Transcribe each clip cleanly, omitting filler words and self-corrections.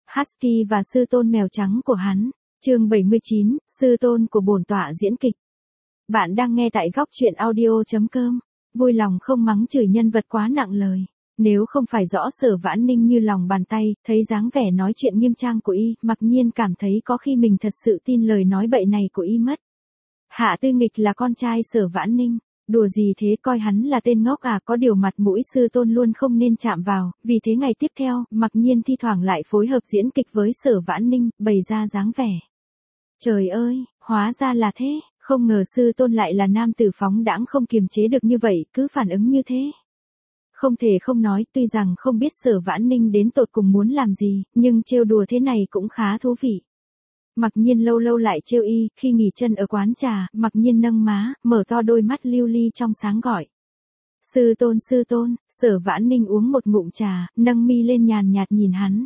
Husky và sư tôn mèo trắng của hắn. Chương 79, sư tôn của bổn tọa diễn kịch. Bạn đang nghe tại góc truyện audio.com. Vui lòng không mắng chửi nhân vật quá nặng lời. Nếu không phải rõ Sở Vãn Ninh như lòng bàn tay, thấy dáng vẻ nói chuyện nghiêm trang của y, mặc nhiên cảm thấy có khi mình thật sự tin lời nói bậy này của y mất. Hạ Tư Nghịch là con trai Sở Vãn Ninh. Đùa gì thế, coi hắn là tên ngốc à, có điều mặt mũi sư tôn luôn không nên chạm vào, vì thế ngày tiếp theo, mặc nhiên thi thoảng lại phối hợp diễn kịch với Sở Vãn Ninh, bày ra dáng vẻ. Trời ơi, hóa ra là thế, không ngờ sư tôn lại là nam tử phóng đãng không kiềm chế được như vậy, cứ phản ứng như thế. Không thể không nói, tuy rằng không biết Sở Vãn Ninh đến tột cùng muốn làm gì, nhưng trêu đùa thế này cũng khá thú vị. Mặc nhiên lâu lâu lại trêu y, khi nghỉ chân ở quán trà, mặc nhiên nâng má, mở to đôi mắt lưu ly trong sáng gọi. Sư tôn, Sở Vãn Ninh uống một ngụm trà, nâng mi lên nhàn nhạt nhìn hắn.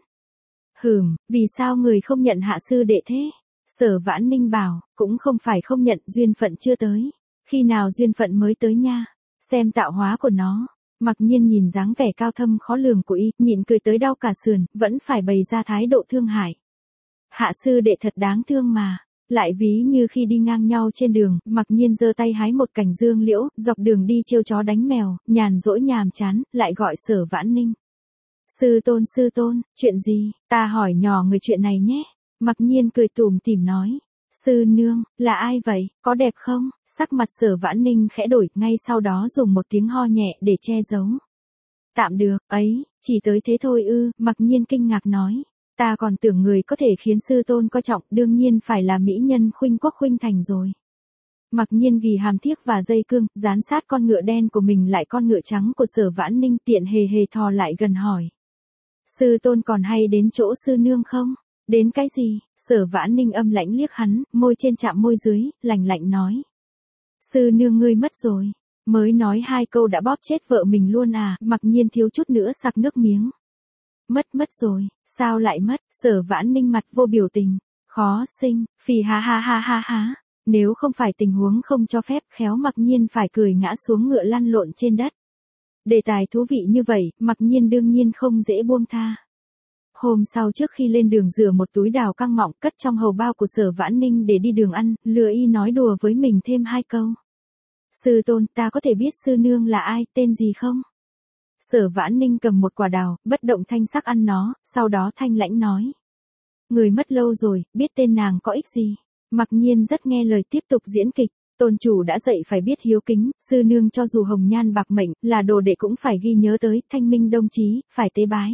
Vì sao người không nhận hạ sư đệ thế? Sở Vãn Ninh bảo, cũng không phải không nhận, duyên phận chưa tới. Khi nào duyên phận mới tới nha? Xem tạo hóa của nó. Mặc nhiên nhìn dáng vẻ cao thâm khó lường của y, nhịn cười tới đau cả sườn, vẫn phải bày ra thái độ thương hại. Hạ sư đệ thật đáng thương mà. Lại ví như khi đi ngang nhau trên đường, mặc nhiên giơ tay hái một cành dương liễu, dọc đường đi trêu chó đánh mèo, nhàn rỗi nhàm chán, lại gọi Sở Vãn Ninh. Sư tôn, chuyện gì, ta hỏi nhỏ người chuyện này nhé. Mặc nhiên cười tủm tỉm nói. Sư nương, là ai vậy, có đẹp không? Sắc mặt Sở Vãn Ninh khẽ đổi, ngay sau đó dùng một tiếng ho nhẹ để che giấu. Tạm được, ấy, chỉ tới thế thôi ư, mặc nhiên kinh ngạc nói. Ta còn tưởng người có thể khiến sư tôn coi trọng, đương nhiên phải là mỹ nhân Khuynh Quốc Khuynh Thành rồi. Mặc nhiên ghi hàm thiếc và dây cương, dán sát con ngựa đen của mình lại con ngựa trắng của Sở Vãn Ninh, tiện hề hề thò lại gần hỏi. Sư tôn còn hay đến chỗ sư nương không? Đến cái gì? Sở Vãn Ninh âm lãnh liếc hắn, môi trên chạm môi dưới, lạnh lạnh nói. Sư nương ngươi mất rồi. Mới nói hai câu đã bóp chết vợ mình luôn à, mặc nhiên thiếu chút nữa sặc nước miếng. Mất rồi, sao lại mất? Sở Vãn Ninh mặt vô biểu tình. Khó sinh, phì ha. Nếu không phải tình huống không cho phép, khéo mặc nhiên phải cười ngã xuống ngựa lăn lộn trên đất. Đề tài thú vị như vậy, mặc nhiên đương nhiên không dễ buông tha. Hôm sau trước khi lên đường rửa một túi đào căng mọng cất trong hầu bao của Sở Vãn Ninh để đi đường ăn, lừa y nói đùa với mình thêm hai câu. Sư tôn, ta có thể biết sư nương là ai, tên gì không? Sở Vãn Ninh cầm một quả đào, bất động thanh sắc ăn nó, sau đó thanh lãnh nói. Người mất lâu rồi, biết tên nàng có ích gì? Mặc nhiên rất nghe lời tiếp tục diễn kịch. Tôn chủ đã dạy phải biết hiếu kính, sư nương cho dù hồng nhan bạc mệnh, là đồ đệ cũng phải ghi nhớ tới, thanh minh đồng chí, phải tế bái.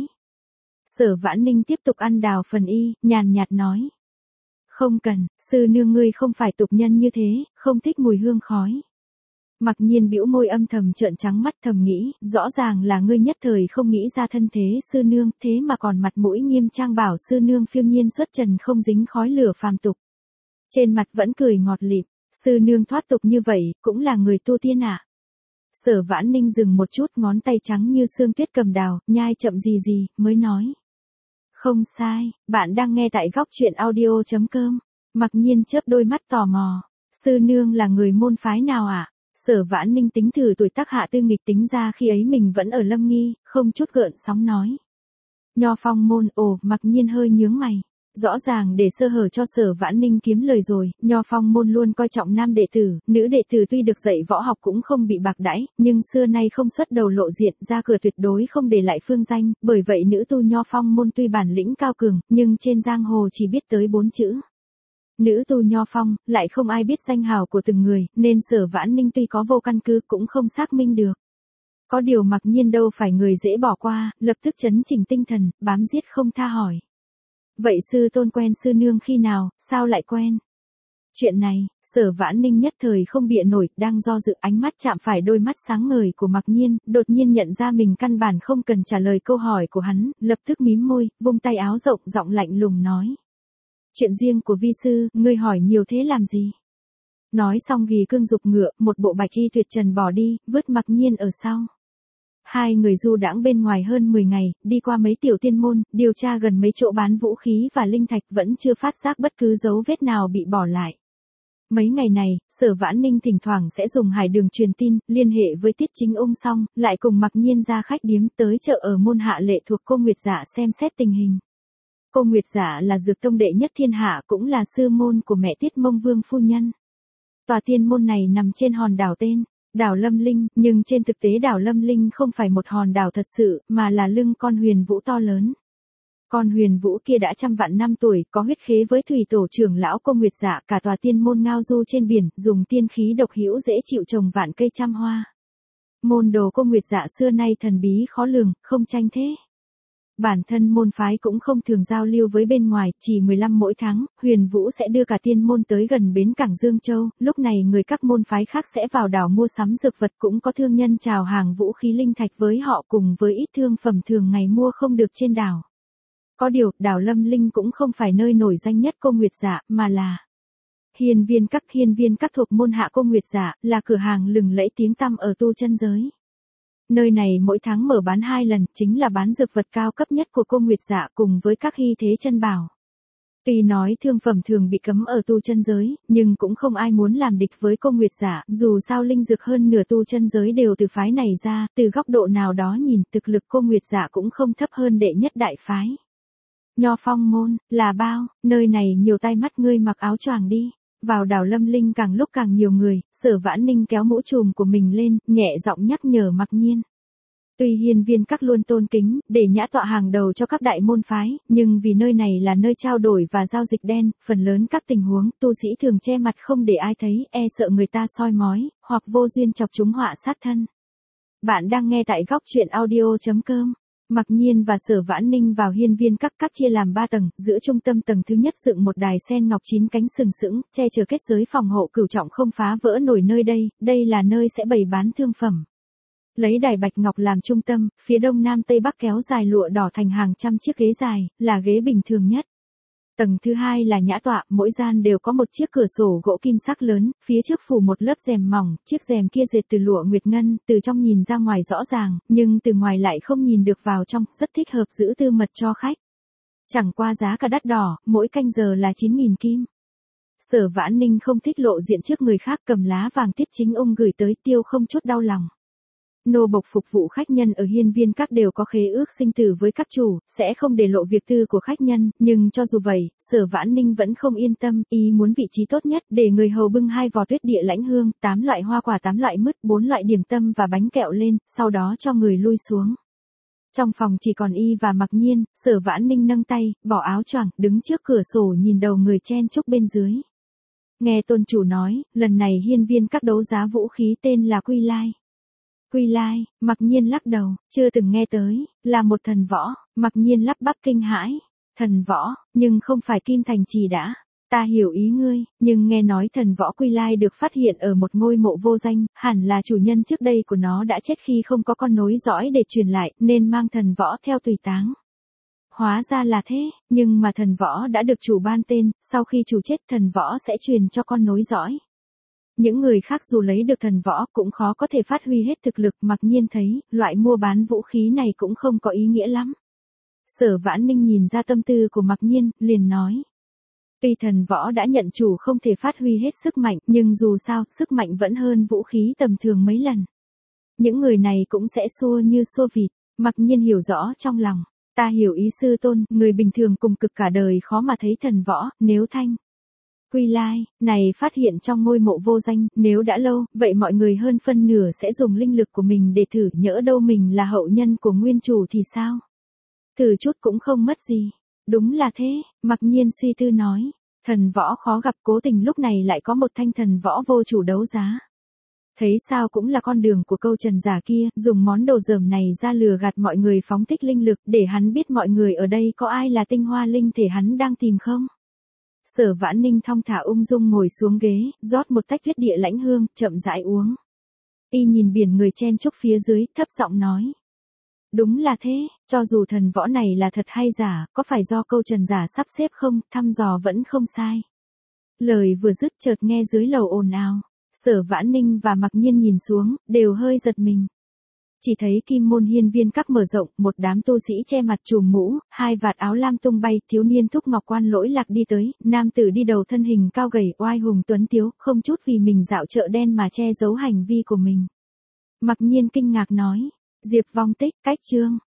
Sở Vãn Ninh tiếp tục ăn đào phần y, nhàn nhạt nói. Không cần, sư nương ngươi không phải tục nhân như thế, không thích mùi hương khói. Mặc nhiên bĩu môi âm thầm trợn trắng mắt thầm nghĩ, rõ ràng là ngươi nhất thời không nghĩ ra thân thế sư nương, thế mà còn mặt mũi nghiêm trang bảo sư nương phiêu nhiên xuất trần không dính khói lửa phàm tục. Trên mặt vẫn cười ngọt lịm, sư nương thoát tục như vậy, cũng là người tu tiên à. Sở Vãn Ninh dừng một chút, ngón tay trắng như sương tuyết cầm đào, nhai chậm gì, mới nói. Không sai, bạn đang nghe tại góc truyện audio.com. Mặc nhiên chớp đôi mắt tò mò. Sư nương là người môn phái nào ạ? Sở Vãn Ninh tính thử tuổi tác Hạ Tư Nghịch tính ra khi ấy mình vẫn ở Lâm Nghi, không chút gợn sóng nói. Nho Phong môn, mặc nhiên hơi nhướng mày. Rõ ràng để sơ hở cho Sở Vãn Ninh kiếm lời rồi, Nho Phong môn luôn coi trọng nam đệ tử, nữ đệ tử tuy được dạy võ học cũng không bị bạc đãi, nhưng xưa nay không xuất đầu lộ diện, ra cửa tuyệt đối không để lại phương danh, bởi vậy nữ tu Nho Phong môn tuy bản lĩnh cao cường, nhưng trên giang hồ chỉ biết tới 4 chữ. Nữ tu Nho Phong, lại không ai biết danh hào của từng người, nên Sở Vãn Ninh tuy có vô căn cứ cũng không xác minh được. Có điều mặc nhiên đâu phải người dễ bỏ qua, lập tức chấn chỉnh tinh thần, bám giết không tha hỏi. Vậy sư tôn quen sư nương khi nào, sao lại quen? Chuyện này, Sở Vãn Ninh nhất thời không bịa nổi, đang do dự, ánh mắt chạm phải đôi mắt sáng ngời của mặc nhiên, đột nhiên nhận ra mình căn bản không cần trả lời câu hỏi của hắn, lập tức mím môi, vung tay áo rộng, giọng lạnh lùng nói. Chuyện riêng của vi sư, ngươi hỏi nhiều thế làm gì? Nói xong ghi cương dục ngựa, một bộ bạch y tuyệt trần bỏ đi, vứt mặc nhiên ở sau. Hai người du đãng bên ngoài hơn 10 ngày, đi qua mấy tiểu tiên môn, điều tra gần mấy chỗ bán vũ khí và linh thạch vẫn chưa phát giác bất cứ dấu vết nào bị bỏ lại. Mấy ngày này, Sở Vãn Ninh thỉnh thoảng sẽ dùng hải đường truyền tin, liên hệ với Tiết Chính Ung xong, lại cùng mặc nhiên ra khách điếm tới chợ ở môn Hạ Lệ thuộc Cô Nguyệt Dạ xem xét tình hình. Cô Nguyệt Dạ là dược tông đệ nhất thiên hạ, cũng là sư môn của mẹ Tiết Mông Vương phu nhân. Tòa tiên môn này nằm trên hòn đảo tên đảo Lâm Linh, nhưng trên thực tế đảo Lâm Linh không phải một hòn đảo thật sự, mà là lưng con huyền vũ to lớn. Con huyền vũ kia đã trăm vạn năm tuổi, có huyết khế với thủy tổ trưởng lão Cô Nguyệt Dạ, cả tòa tiên môn ngao du trên biển, dùng tiên khí độc hữu dễ chịu trồng vạn cây trăm hoa. Môn đồ Cô Nguyệt Dạ xưa nay thần bí khó lường, không tranh thế. Bản thân môn phái cũng không thường giao lưu với bên ngoài, chỉ 15 mỗi tháng, huyền vũ sẽ đưa cả tiên môn tới gần bến cảng Dương Châu, lúc này người các môn phái khác sẽ vào đảo mua sắm dược vật, cũng có thương nhân chào hàng vũ khí linh thạch với họ cùng với ít thương phẩm thường ngày mua không được trên đảo. Có điều, đảo Lâm Linh cũng không phải nơi nổi danh nhất Cô Nguyệt Dạ, mà là Hiên Viên Các thuộc môn hạ Cô Nguyệt Dạ, là cửa hàng lừng lẫy tiếng tăm ở tu chân giới. Nơi này mỗi tháng mở bán 2 lần, chính là bán dược vật cao cấp nhất của Cô Nguyệt Dạ cùng với các hy thế chân bảo. Tuy nói thương phẩm thường bị cấm ở tu chân giới, nhưng cũng không ai muốn làm địch với Cô Nguyệt Dạ, dù sao linh dược hơn nửa tu chân giới đều từ phái này ra, từ góc độ nào đó nhìn, thực lực Cô Nguyệt Dạ cũng không thấp hơn đệ nhất đại phái. Nho Phong môn, là bao, nơi này nhiều tai mắt, ngươi mặc áo choàng đi. Vào đảo Lâm Linh càng lúc càng nhiều người, Sở Vãn Ninh kéo mũ trùm của mình lên, nhẹ giọng nhắc nhở Mặc Nhiên. Tuy Hiên Viên Các luôn tôn kính, để nhã tọa hàng đầu cho các đại môn phái, nhưng vì nơi này là nơi trao đổi và giao dịch đen, phần lớn các tình huống, tu sĩ thường che mặt không để ai thấy, e sợ người ta soi mói, hoặc vô duyên chọc chúng họa sát thân. Bạn đang nghe tại góc truyện audio.com. Mặc Nhiên và Sở Vãn Ninh vào Hiên Viên Các chia làm 3 tầng, giữa trung tâm tầng thứ nhất dựng một đài sen ngọc 9 cánh sừng sững, che chở kết giới phòng hộ cửu trọng không phá vỡ nổi nơi đây là nơi sẽ bày bán thương phẩm. Lấy đài bạch ngọc làm trung tâm, phía đông nam tây bắc kéo dài lụa đỏ thành hàng trăm chiếc ghế dài, là ghế bình thường nhất. Tầng thứ hai là nhã tọa, mỗi gian đều có một chiếc cửa sổ gỗ kim sắc lớn, phía trước phủ một lớp rèm mỏng, chiếc rèm kia dệt từ lụa nguyệt ngân, từ trong nhìn ra ngoài rõ ràng, nhưng từ ngoài lại không nhìn được vào trong, rất thích hợp giữ tư mật cho khách. Chẳng qua giá cả đắt đỏ, mỗi canh giờ là 9.000 kim. Sở Vãn Ninh không thích lộ diện trước người khác, cầm lá vàng Tiết Chính Ung gửi tới tiêu không chút đau lòng. Nô bộc phục vụ khách nhân ở Hiên Viên Các đều có khế ước sinh tử với các chủ, sẽ không để lộ việc tư của khách nhân, nhưng cho dù vậy, Sở Vãn Ninh vẫn không yên tâm, ý muốn vị trí tốt nhất, để người hầu bưng 2 vò tuyết địa lãnh hương, 8 loại hoa quả, 8 loại mứt, 4 loại điểm tâm và bánh kẹo lên, sau đó cho người lui xuống. Trong phòng chỉ còn y và Mặc Nhiên, Sở Vãn Ninh nâng tay, bỏ áo choàng, đứng trước cửa sổ nhìn đầu người chen chúc bên dưới. Nghe tôn chủ nói, lần này Hiên Viên Các đấu giá vũ khí tên là Quy Lai. Quy Lai, Mặc Nhiên lắc đầu, chưa từng nghe tới, là một thần võ. Mặc Nhiên lắp bắp kinh hãi. Thần võ, nhưng không phải Kim Thành Trì đã. Ta hiểu ý ngươi, nhưng nghe nói thần võ Quy Lai được phát hiện ở một ngôi mộ vô danh, hẳn là chủ nhân trước đây của nó đã chết khi không có con nối dõi để truyền lại, nên mang thần võ theo tùy táng. Hóa ra là thế, nhưng mà thần võ đã được chủ ban tên, sau khi chủ chết thần võ sẽ truyền cho con nối dõi. Những người khác dù lấy được thần võ cũng khó có thể phát huy hết thực lực. Mặc Nhiên thấy, loại mua bán vũ khí này cũng không có ý nghĩa lắm. Sở Vãn Ninh nhìn ra tâm tư của Mặc Nhiên, liền nói. Tuy thần võ đã nhận chủ không thể phát huy hết sức mạnh, nhưng dù sao, sức mạnh vẫn hơn vũ khí tầm thường mấy lần. Những người này cũng sẽ xua như xua vịt. Mặc Nhiên hiểu rõ trong lòng. Ta hiểu ý sư tôn, người bình thường cùng cực cả đời khó mà thấy thần võ, nếu thanh. Quy Lai, này phát hiện trong ngôi mộ vô danh, nếu đã lâu, vậy mọi người hơn phân nửa sẽ dùng linh lực của mình để thử, nhỡ đâu mình là hậu nhân của nguyên chủ thì sao? Thử chút cũng không mất gì. Đúng là thế, Mặc Nhiên suy tư nói. Thần võ khó gặp, cố tình lúc này lại có một thanh thần võ vô chủ đấu giá. Thấy sao cũng là con đường của câu trần giả kia, dùng món đồ dởm này ra lừa gạt mọi người phóng thích linh lực, để hắn biết mọi người ở đây có ai là tinh hoa linh thể hắn đang tìm không? Sở Vãn Ninh thong thả ung dung ngồi xuống ghế, rót một tách tuyết địa lãnh hương, chậm rãi uống. Y nhìn biển người chen chúc phía dưới, thấp giọng nói. Đúng là thế, cho dù thần võ này là thật hay giả, có phải do câu trần giả sắp xếp không, thăm dò vẫn không sai. Lời vừa dứt chợt nghe dưới lầu ồn ào. Sở Vãn Ninh và Mặc Nhiên nhìn xuống, đều hơi giật mình. Chỉ thấy Kim môn Hiên Viên Các mở rộng, một đám tu sĩ che mặt trùm mũ, 2 vạt áo lam tung bay, thiếu niên thúc ngọc quan lỗi lạc đi tới, nam tử đi đầu thân hình cao gầy, oai hùng tuấn tiếu, không chút vì mình dạo chợ đen mà che giấu hành vi của mình. Mặc Nhiên kinh ngạc nói, Diệp Vong Tích, cách chương.